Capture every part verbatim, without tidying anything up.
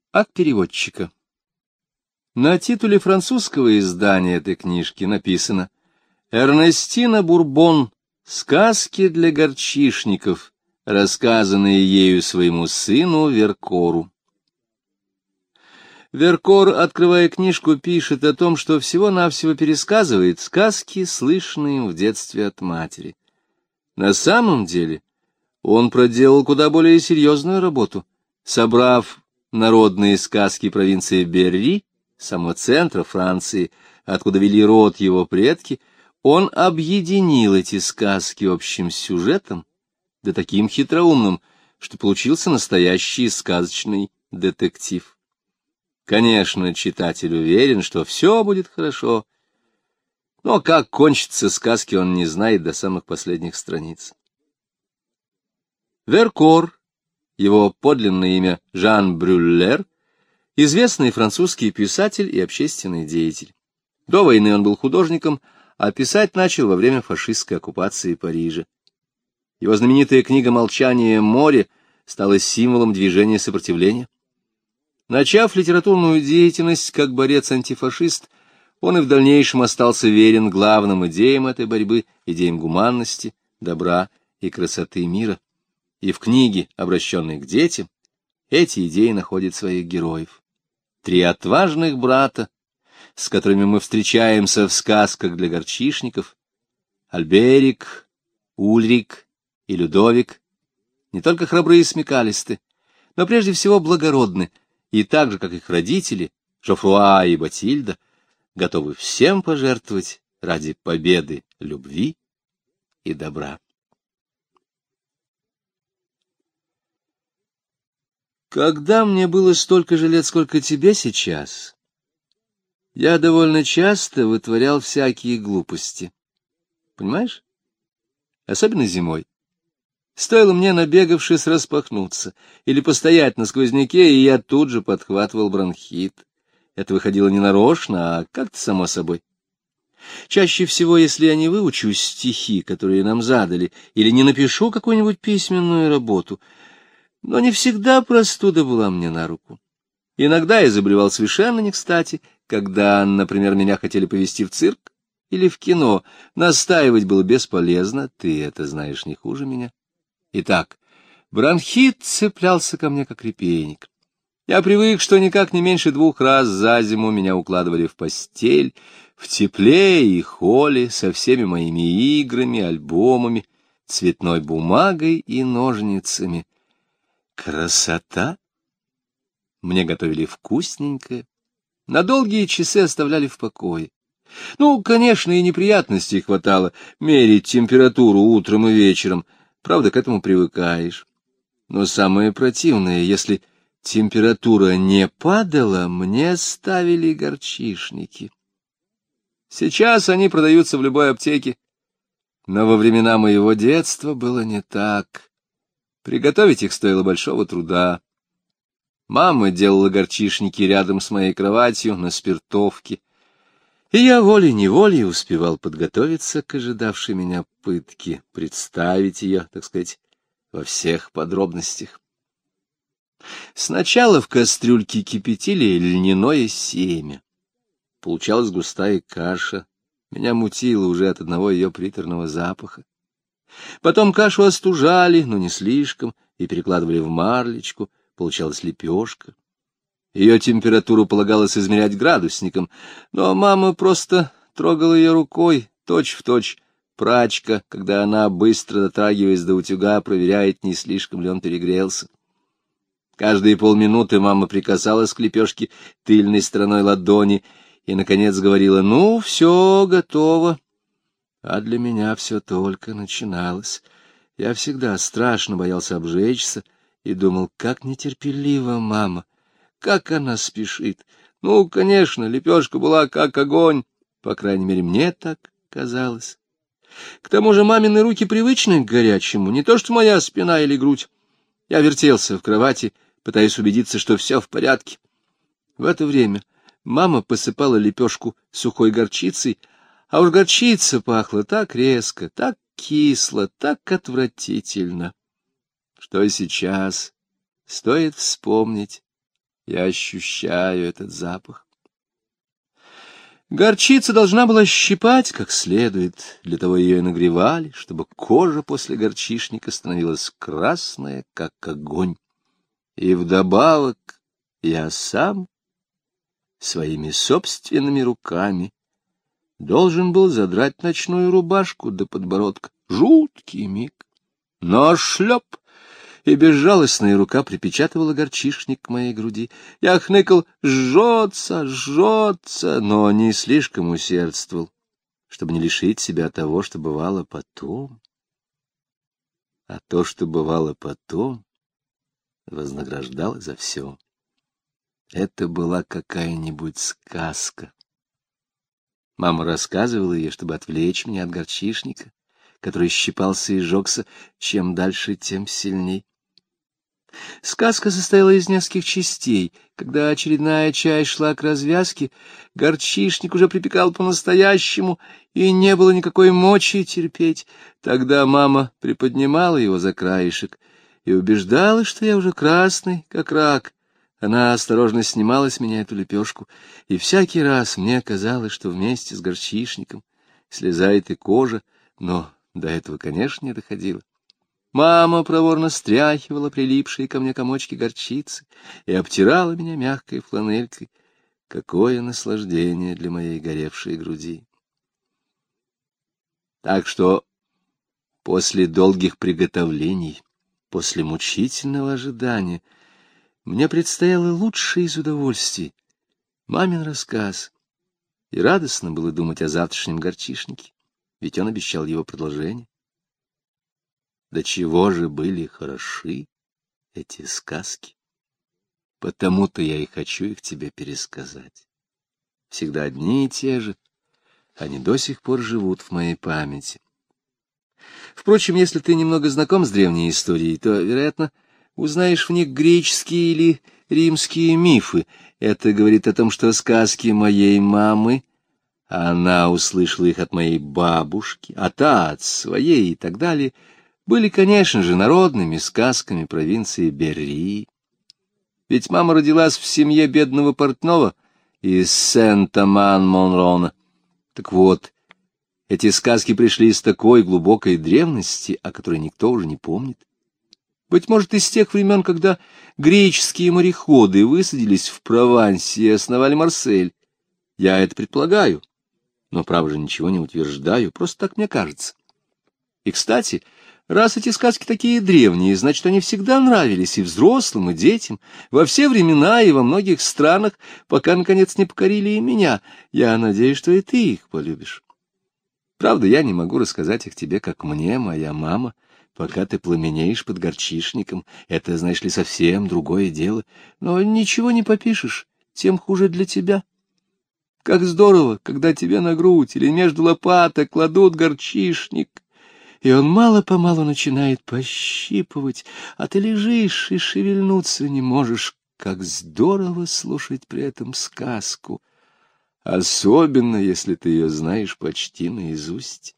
От переводчика. На титуле французского издания этой книжки написано «Эрнестина Бурбон. Сказки для горчишников, рассказанные ею своему сыну Веркору». Веркор, открывая книжку, пишет о том, что всего-навсего пересказывает сказки, слышанные им в детстве от матери. На самом деле он проделал куда более серьезную работу, собрав народные сказки провинции Берри, самого центра Франции, откуда вели род его предки. Он объединил эти сказки общим сюжетом, да таким хитроумным, что получился настоящий сказочный детектив. Конечно, читатель уверен, что все будет хорошо, но как кончатся сказки, он не знает до самых последних страниц. Веркор, его подлинное имя Жан Брюллер, известный французский писатель и общественный деятель. До войны он был художником, а писать начал во время фашистской оккупации Парижа. Его знаменитая книга «Молчание моря» стала символом движения сопротивления. Начав литературную деятельность как борец-антифашист, он и в дальнейшем остался верен главным идеям этой борьбы, идеям гуманности, добра и красоты мира. И в книге, обращенной к детям, эти идеи находят своих героев. Три отважных брата, с которыми мы встречаемся в сказках для горчишников, Альберик, Ульрик и Людовик, не только храбрые и смекалисты, но прежде всего благородны, и так же, как их родители, Жофруа и Батильда, готовы всем пожертвовать ради победы, любви и добра. Когда мне было столько же лет, сколько тебе сейчас, я довольно часто вытворял всякие глупости. Понимаешь? Особенно зимой. Стоило мне, набегавшись, распахнуться или постоять на сквозняке, и я тут же подхватывал бронхит. Это выходило не нарочно, а как-то само собой. Чаще всего, если я не выучу стихи, которые нам задали, или не напишу какую-нибудь письменную работу, но не всегда простуда была мне на руку. Иногда я заболевал совершенно не кстати, когда, например, меня хотели повезти в цирк или в кино. Настаивать было бесполезно, ты это знаешь не хуже меня. Итак, бронхит цеплялся ко мне как репейник. Я привык, что никак не меньше двух раз за зиму меня укладывали в постель, в тепле и холле, со всеми моими играми, альбомами, цветной бумагой и ножницами. Красота! Мне готовили вкусненькое, на долгие часы оставляли в покое. Ну, конечно, и неприятностей хватало, мерить температуру утром и вечером, правда, к этому привыкаешь. Но самое противное, если температура не падала, мне ставили горчишники. Сейчас они продаются в любой аптеке, но во времена моего детства было не так. Приготовить их стоило большого труда. Мама делала горчишники рядом с моей кроватью на спиртовке, и я волей-неволей успевал подготовиться к ожидавшей меня пытке, представить ее, так сказать, во всех подробностях. Сначала в кастрюльке кипятили льняное семя. Получалась густая каша, меня мутило уже от одного ее приторного запаха. Потом кашу остужали, но не слишком, и перекладывали в марлечку, получалась лепешка. Ее температуру полагалось измерять градусником, но мама просто трогала ее рукой, точь-в-точь прачка, когда она, быстро дотрагиваясь до утюга, проверяет, не слишком ли он перегрелся. Каждые полминуты мама прикасалась к лепешке тыльной стороной ладони и, наконец, говорила: «Ну, все готово». А для меня все только начиналось. Я всегда страшно боялся обжечься и думал, как нетерпелива мама, как она спешит. Ну, конечно, лепешка была как огонь, по крайней мере, мне так казалось. К тому же мамины руки привычны к горячему, не то что моя спина или грудь. Я вертелся в кровати, пытаясь убедиться, что все в порядке. В это время мама посыпала лепешку сухой горчицей, а уж горчица пахла так резко, так кисло, так отвратительно, что сейчас стоит вспомнить, Я ощущаю этот запах. Горчица должна была щипать как следует, для того ее и нагревали, чтобы кожа после горчишника становилась красная, как огонь. И вдобавок я сам своими собственными руками должен был задрать ночную рубашку до подбородка. Жуткий миг. Но шлеп, и безжалостная рука припечатывала горчишник к моей груди. Я хныкал: жжется, жжется, но не слишком усердствовал, чтобы не лишить себя того, что бывало потом. А то, что бывало потом, вознаграждало за все. Это была какая-нибудь сказка. Мама рассказывала ей, чтобы отвлечь меня от горчишника, который щипался и жёгся, чем дальше, тем сильней. Сказка состояла из нескольких частей. Когда очередная часть шла к развязке, горчишник уже припекал по-настоящему, и не было никакой мочи терпеть. Тогда мама приподнимала его за краешек и убеждала, что я уже красный, как рак. Она осторожно снимала с меня эту лепешку, и всякий раз мне казалось, что вместе с горчишником слезает и кожа, но до этого, конечно, не доходило. Мама проворно стряхивала прилипшие ко мне комочки горчицы и обтирала меня мягкой фланелькой. Какое наслаждение для моей горевшей груди! Так что после долгих приготовлений, после мучительного ожидания, мне предстояло лучшее из удовольствий — мамин рассказ, и радостно было думать о завтрашнем горчишнике, ведь он обещал его продолжение. До чего же были хороши эти сказки! Потому-то я и хочу их тебе пересказать. Всегда одни и те же, они до сих пор живут в моей памяти. Впрочем, если ты немного знаком с древней историей, то, вероятно, узнаешь в них греческие или римские мифы. Это говорит о том, что сказки моей мамы, а она услышала их от моей бабушки, а та от своей и так далее, были, конечно же, народными сказками провинции Берри. Ведь мама родилась в семье бедного портного из Сент-Аман-Монрона. Так вот, эти сказки пришли из такой глубокой древности, о которой никто уже не помнит. Быть может, из тех времен, когда греческие мореходы высадились в Провансе и основали Марсель. Я это предполагаю, но, право же, ничего не утверждаю, просто так мне кажется. И, кстати, раз эти сказки такие древние, значит, они всегда нравились и взрослым, и детям, во все времена и во многих странах, пока, наконец, не покорили и меня. Я надеюсь, что и ты их полюбишь. Правда, я не могу рассказать их тебе, как мне, моя мама, пока ты пламенеешь под горчишником. Это, знаешь ли, совсем другое дело. Но ничего не попишешь, тем хуже для тебя. Как здорово, когда тебе на грудь или между лопаток кладут горчишник, и он мало-помалу начинает пощипывать, а ты лежишь и шевельнуться не можешь. Как здорово слушать при этом сказку, особенно если ты ее знаешь почти наизусть.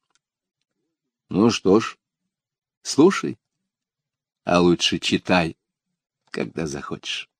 Ну что ж, слушай, а лучше читай, когда захочешь.